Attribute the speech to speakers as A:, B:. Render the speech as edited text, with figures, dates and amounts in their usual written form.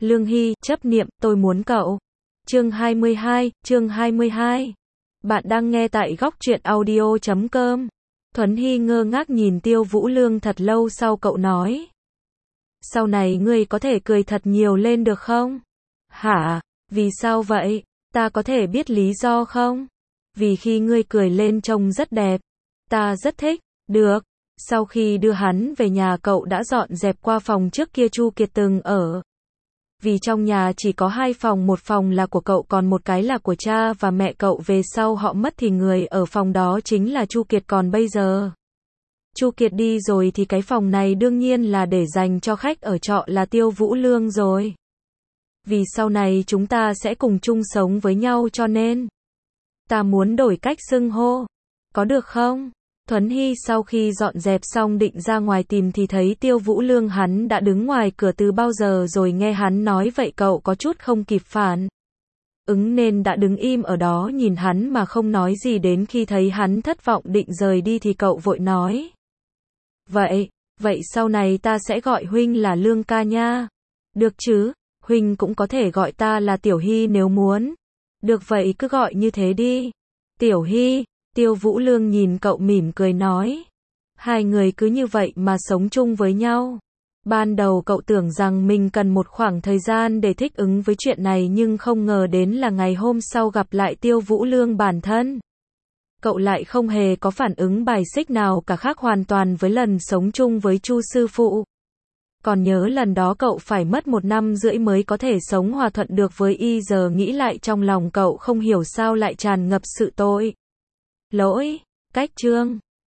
A: Lương Hy, chấp niệm, tôi muốn cậu. Chương 22. Bạn đang nghe tại góc truyện audio.com. Thuấn Hy ngơ ngác nhìn Tiêu Vũ Lương thật lâu sau cậu nói. Sau này ngươi có thể cười thật nhiều lên được không? Hả? Vì sao vậy? Ta có thể biết lý do không? Vì khi ngươi cười lên trông rất đẹp. Ta rất thích. Được. Sau khi đưa hắn về nhà cậu đã dọn dẹp qua phòng trước kia Chu Kiệt từng ở. Vì trong nhà chỉ có 2 phòng, một phòng là của cậu còn một cái là của cha và mẹ cậu, về sau họ mất thì người ở phòng đó chính là Chu Kiệt, còn bây giờ Chu Kiệt đi rồi thì cái phòng này đương nhiên là để dành cho khách ở trọ là Tiêu Vũ Lương rồi. Vì sau này chúng ta sẽ cùng chung sống với nhau cho nên ta muốn đổi cách xưng hô. Có được không? Thuấn Hy sau khi dọn dẹp xong định ra ngoài tìm thì thấy Tiêu Vũ Lương hắn đã đứng ngoài cửa từ bao giờ rồi, nghe hắn nói vậy cậu có chút không kịp phản ứng nên đã đứng im ở đó nhìn hắn mà không nói gì, đến khi thấy hắn thất vọng định rời đi thì cậu vội nói. Vậy sau này ta sẽ gọi huynh là Lương ca nha. Được chứ, huynh cũng có thể gọi ta là Tiểu Hy nếu muốn. Được vậy cứ gọi như thế đi. Tiểu Hy. Tiêu Vũ Lương nhìn cậu mỉm cười nói. Hai người cứ như vậy mà sống chung với nhau. Ban đầu cậu tưởng rằng mình cần một khoảng thời gian để thích ứng với chuyện này, nhưng không ngờ đến là ngày hôm sau gặp lại Tiêu Vũ Lương bản thân. Cậu lại không hề có phản ứng bài xích nào cả, khác hoàn toàn với lần sống chung với Chu sư phụ. Còn nhớ lần đó cậu phải mất 1 năm rưỡi mới có thể sống hòa thuận được với y, giờ nghĩ lại trong lòng cậu không hiểu sao lại tràn ngập sự tội lỗi. Cách chương